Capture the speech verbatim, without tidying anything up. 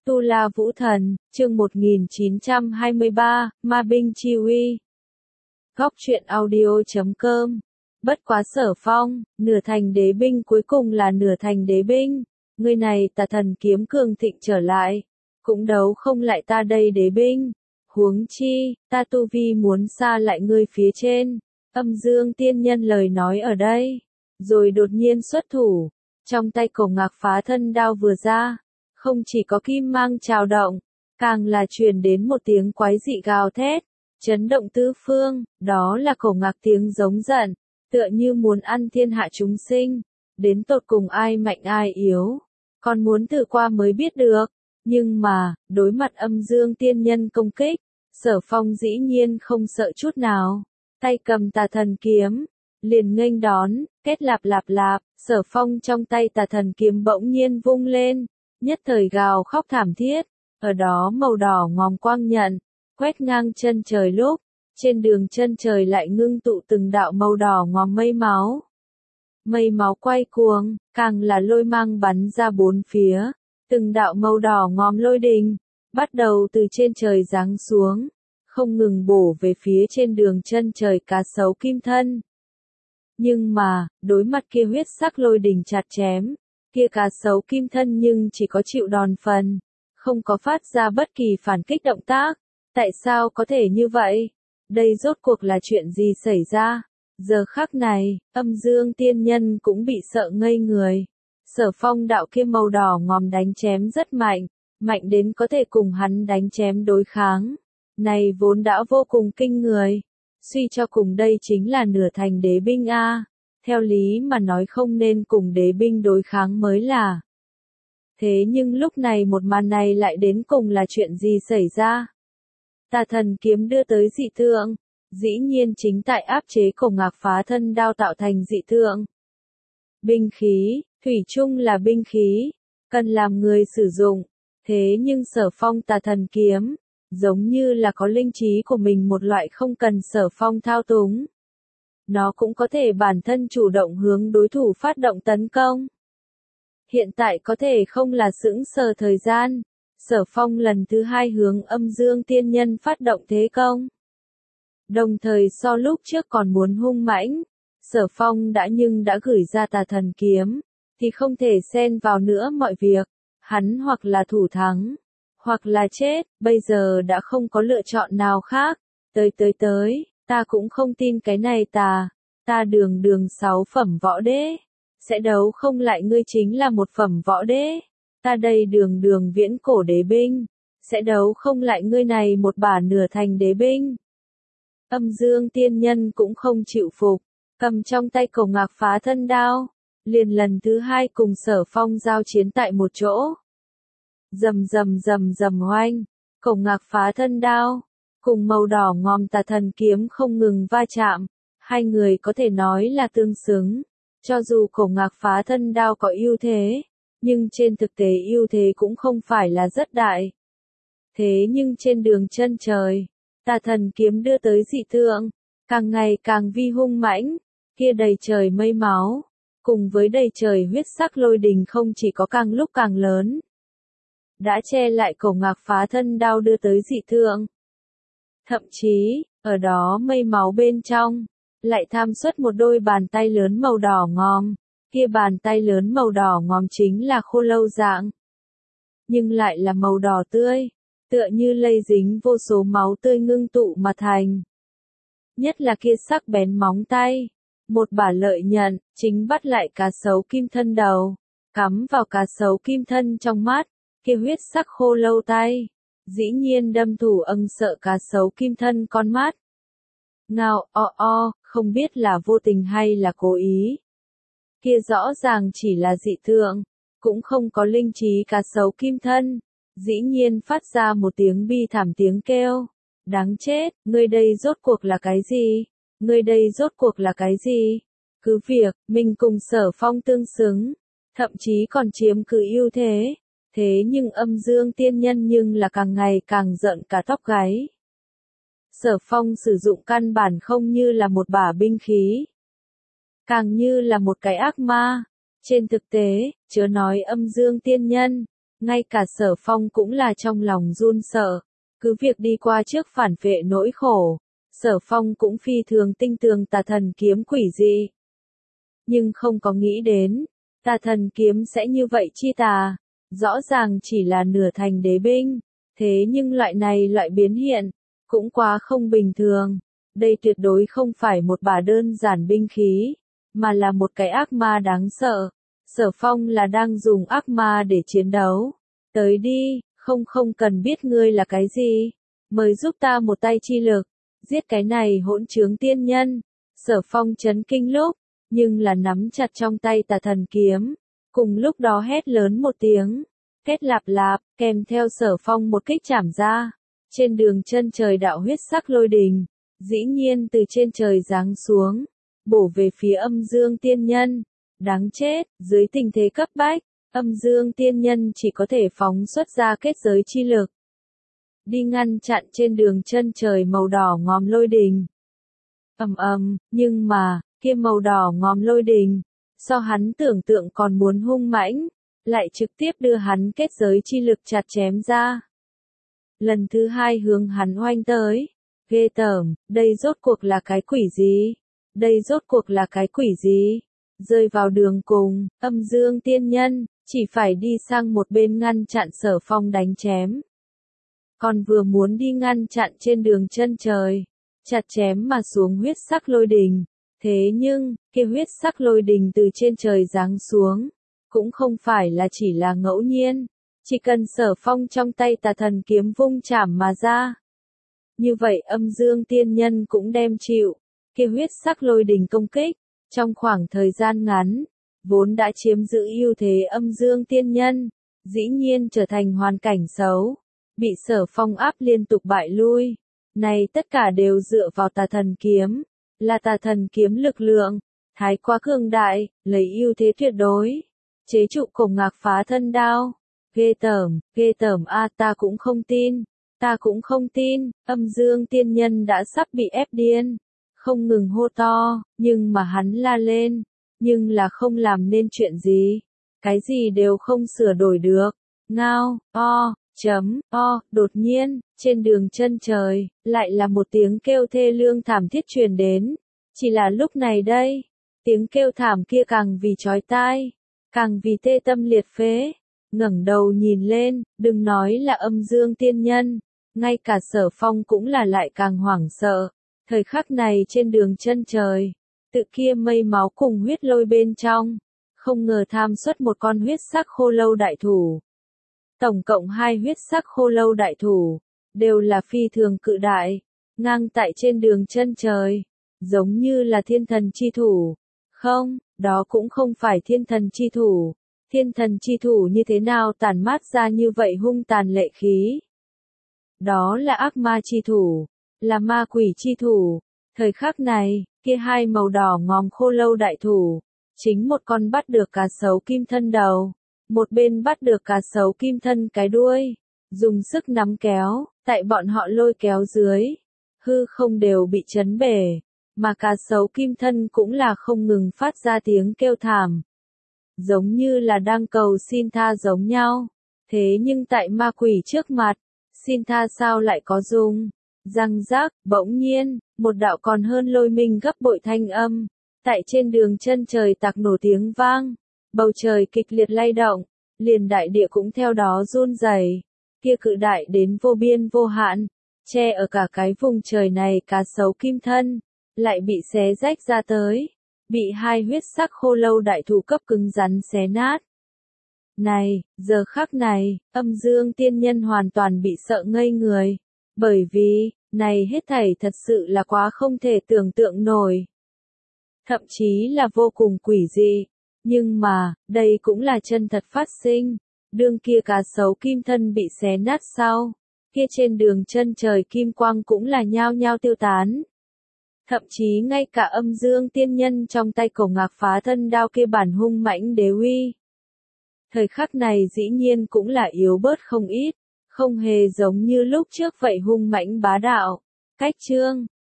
Tu La Vũ Thần, chương một nghìn chín trăm hai mươi ba, Ma Binh Chi Uy. Góc truyện audio chấm com. Bất quá Sở Phong, nửa thành đế binh cuối cùng là nửa thành đế binh. Người này Tà Thần kiếm cường thịnh trở lại, cũng đấu không lại ta đây đế binh. Huống chi, ta tu vi muốn xa lại ngươi phía trên. Âm Dương tiên nhân lời nói ở đây, rồi đột nhiên xuất thủ, trong tay Cổ Ngạc Phá Thân đao vừa ra, không chỉ có kim mang trào động, càng là truyền đến một tiếng quái dị gào thét, chấn động tứ phương, đó là Cổ Ngạc tiếng giống giận, tựa như muốn ăn thiên hạ chúng sinh, đến tột cùng ai mạnh ai yếu, còn muốn thử qua mới biết được. Nhưng mà, đối mặt Âm Dương tiên nhân công kích, Sở Phong dĩ nhiên không sợ chút nào, tay cầm Tà Thần kiếm, liền nghênh đón, kết lạp lạp lạp, Sở Phong trong tay Tà Thần kiếm bỗng nhiên vung lên, nhất thời gào khóc thảm thiết, ở đó màu đỏ ngòm quang nhận, quét ngang chân trời lúc, trên đường chân trời lại ngưng tụ từng đạo màu đỏ ngòm mây máu. Mây máu quay cuồng, càng là lôi mang bắn ra bốn phía, từng đạo màu đỏ ngòm lôi đình, bắt đầu từ trên trời giáng xuống, không ngừng bổ về phía trên đường chân trời cá sấu kim thân. Nhưng mà, đối mặt kia huyết sắc lôi đình chặt chém, kia cá sấu kim thân nhưng chỉ có chịu đòn phần, không có phát ra bất kỳ phản kích động tác. Tại sao có thể như vậy? Đây rốt cuộc là chuyện gì xảy ra? Giờ khắc này, Âm Dương tiên nhân cũng bị sợ ngây người. Sở Phong đạo kia màu đỏ ngòm đánh chém rất mạnh, mạnh đến có thể cùng hắn đánh chém đối kháng. Này vốn đã vô cùng kinh người. Suy cho cùng đây chính là nửa thành đế binh a. Theo lý mà nói không nên cùng đế binh đối kháng mới là. Thế nhưng lúc này một màn này lại đến cùng là chuyện gì xảy ra? Tà Thần kiếm đưa tới dị tượng, dĩ nhiên chính tại áp chế Cổ Ngạc Phá Thân đao tạo thành dị tượng. Binh khí, thủy chung là binh khí, cần làm người sử dụng, thế nhưng Sở Phong Tà Thần kiếm, giống như là có linh trí của mình một loại không cần Sở Phong thao túng. Nó cũng có thể bản thân chủ động hướng đối thủ phát động tấn công. Hiện tại có thể không là sững sờ thời gian, Sở Phong lần thứ hai hướng Âm Dương tiên nhân phát động thế công. Đồng thời so lúc trước còn muốn hung mãnh, Sở Phong đã nhưng đã gửi ra Tà Thần kiếm, thì không thể xen vào nữa mọi việc, hắn hoặc là thủ thắng, hoặc là chết, bây giờ đã không có lựa chọn nào khác, tới tới tới, ta cũng không tin cái này tà, ta đường đường sáu phẩm võ đế, sẽ đấu không lại ngươi chính là một phẩm võ đế, ta đây đường đường viễn cổ đế binh, sẽ đấu không lại ngươi này một bả nửa thành đế binh. Âm Dương tiên nhân cũng không chịu phục, cầm trong tay Cổ Ngạc Phá Thân đao, liền lần thứ hai cùng Sở Phong giao chiến tại một chỗ. Rầm rầm rầm rầm oanh, Cổ Ngạc Phá Thân đao, cùng màu đỏ ngòm Tà Thần kiếm không ngừng va chạm, hai người có thể nói là tương xứng, cho dù Cổ Ngạc Phá Thân đao có ưu thế, nhưng trên thực tế ưu thế cũng không phải là rất đại. Thế nhưng trên đường chân trời, Tà Thần kiếm đưa tới dị tượng, càng ngày càng vi hung mãnh, kia đầy trời mây máu, cùng với đầy trời huyết sắc lôi đình không chỉ có càng lúc càng lớn, đã che lại Cổ Ngạc Phá Thân đao đưa tới dị tượng. Thậm chí, ở đó mây máu bên trong, lại tham xuất một đôi bàn tay lớn màu đỏ ngòm, kia bàn tay lớn màu đỏ ngòm chính là khô lâu dạng, nhưng lại là màu đỏ tươi, tựa như lây dính vô số máu tươi ngưng tụ mà thành. Nhất là kia sắc bén móng tay, một bả lợi nhận, chính bắt lại cá sấu kim thân đầu, cắm vào cá sấu kim thân trong mắt, kia huyết sắc khô lâu tay, dĩ nhiên đâm thủ âng sợ cá sấu kim thân con mắt. Ngao o o, không biết là vô tình hay là cố ý. Kia rõ ràng chỉ là dị tượng, cũng không có linh trí cá sấu kim thân, dĩ nhiên phát ra một tiếng bi thảm tiếng kêu. Đáng chết, ngươi đây rốt cuộc là cái gì? Ngươi đây rốt cuộc là cái gì? Cứ việc, mình cùng Sở Phong tương xứng, thậm chí còn chiếm cứ ưu thế, thế nhưng Âm Dương tiên nhân nhưng là càng ngày càng giận cả tóc gáy. Sở Phong sử dụng căn bản không như là một bả binh khí, càng như là một cái ác ma. Trên thực tế, chớ nói Âm Dương tiên nhân, ngay cả Sở Phong cũng là trong lòng run sợ, cứ việc đi qua trước phản vệ nỗi khổ, Sở Phong cũng phi thường tinh tường tà thần kiếm quỷ dị. Nhưng không có nghĩ đến, tà thần kiếm sẽ như vậy chi tà, rõ ràng chỉ là nửa thành đế binh, thế nhưng loại này loại biến hiện, cũng quá không bình thường, đây tuyệt đối không phải một bả đơn giản binh khí, mà là một cái ác ma đáng sợ. Sở Phong là đang dùng ác ma để chiến đấu. Tới đi, không không cần biết ngươi là cái gì. Mời giúp ta một tay chi lực. Giết cái này hỗn trướng tiên nhân. Sở Phong chấn kinh lúc, nhưng là nắm chặt trong tay tà thần kiếm. Cùng lúc đó hét lớn một tiếng. Kết lạp lạp, kèm theo Sở Phong một kích chảm ra. Trên đường chân trời đạo huyết sắc lôi đình. Dĩ nhiên từ trên trời giáng xuống. Bổ về phía âm dương tiên nhân. Đáng chết, dưới tình thế cấp bách, âm dương tiên nhân chỉ có thể phóng xuất ra kết giới chi lực. Đi ngăn chặn trên đường chân trời màu đỏ ngòm lôi đình. Ầm ầm, nhưng mà, kia màu đỏ ngòm lôi đình, so hắn tưởng tượng còn muốn hung mãnh, lại trực tiếp đưa hắn kết giới chi lực chặt chém ra. Lần thứ hai hướng hắn oanh tới. Ghê tởm, đây rốt cuộc là cái quỷ gì? Đây rốt cuộc là cái quỷ gì? Rơi vào đường cùng, âm dương tiên nhân, chỉ phải đi sang một bên ngăn chặn Sở Phong đánh chém. Còn vừa muốn đi ngăn chặn trên đường chân trời, chặt chém mà xuống huyết sắc lôi đình. Thế nhưng, kia huyết sắc lôi đình từ trên trời giáng xuống, cũng không phải là chỉ là ngẫu nhiên, chỉ cần Sở Phong trong tay tà thần kiếm vung chảm mà ra. Như vậy âm dương tiên nhân cũng đem chịu, kia huyết sắc lôi đình công kích. Trong khoảng thời gian ngắn, vốn đã chiếm giữ ưu thế âm dương tiên nhân, dĩ nhiên trở thành hoàn cảnh xấu, bị Sở Phong áp liên tục bại lui. Này tất cả đều dựa vào tà thần kiếm, là tà thần kiếm lực lượng, thái quá cường đại, lấy ưu thế tuyệt đối, chế trụ Cổ Ngạc Phá Thân đao. Ghê tởm, ghê tởm a ta cũng không tin, ta cũng không tin, âm dương tiên nhân đã sắp bị ép điên. Không ngừng hô to, nhưng mà hắn la lên, nhưng là không làm nên chuyện gì, cái gì đều không sửa đổi được. Ngao, o, chấm, o, đột nhiên, trên đường chân trời, lại là một tiếng kêu thê lương thảm thiết truyền đến. Chỉ là lúc này đây, tiếng kêu thảm kia càng vì chói tai, càng vì tê tâm liệt phế. Ngẩng đầu nhìn lên, đừng nói là âm dương tiên nhân, ngay cả Sở Phong cũng là lại càng hoảng sợ. Thời khắc này trên đường chân trời, tự kia mây máu cùng huyết lôi bên trong, không ngờ tham xuất một con huyết sắc khô lâu đại thủ. Tổng cộng hai huyết sắc khô lâu đại thủ, đều là phi thường cự đại, ngang tại trên đường chân trời, giống như là thiên thần chi thủ. Không, đó cũng không phải thiên thần chi thủ. Thiên thần chi thủ như thế nào tản mát ra như vậy hung tàn lệ khí? Đó là ác ma chi thủ, là ma quỷ chi thủ. Thời khắc này, kia hai màu đỏ ngòm khô lâu đại thủ, chính một con bắt được cá sấu kim thân đầu, một bên bắt được cá sấu kim thân cái đuôi, dùng sức nắm kéo, tại bọn họ lôi kéo dưới, hư không đều bị chấn bể, mà cá sấu kim thân cũng là không ngừng phát ra tiếng kêu thảm, giống như là đang cầu xin tha giống nhau. Thế nhưng tại ma quỷ trước mặt, xin tha sao lại có dùng? Răng rác, bỗng nhiên, một đạo còn hơn lôi minh gấp bội thanh âm, tại trên đường chân trời tạc nổ tiếng vang, bầu trời kịch liệt lay động, liền đại địa cũng theo đó run rẩy. Kia cự đại đến vô biên vô hạn, che ở cả cái vùng trời này cá sấu kim thân, lại bị xé rách ra tới, bị hai huyết sắc khô lâu đại thủ cấp cứng rắn xé nát. Này, giờ khắc này, âm dương tiên nhân hoàn toàn bị sợ ngây người, bởi vì, này hết thảy thật sự là quá không thể tưởng tượng nổi. Thậm chí là vô cùng quỷ dị, nhưng mà, đây cũng là chân thật phát sinh. Đương kia cá sấu kim thân bị xé nát sau, kia trên đường chân trời kim quang cũng là nhao nhao tiêu tán. Thậm chí ngay cả âm dương tiên nhân trong tay Cổ Ngạc Phá Thân đao kia bản hung mãnh đế uy. Thời khắc này dĩ nhiên cũng là yếu bớt không ít, không hề giống như lúc trước vậy hung mãnh bá đạo. Cách chương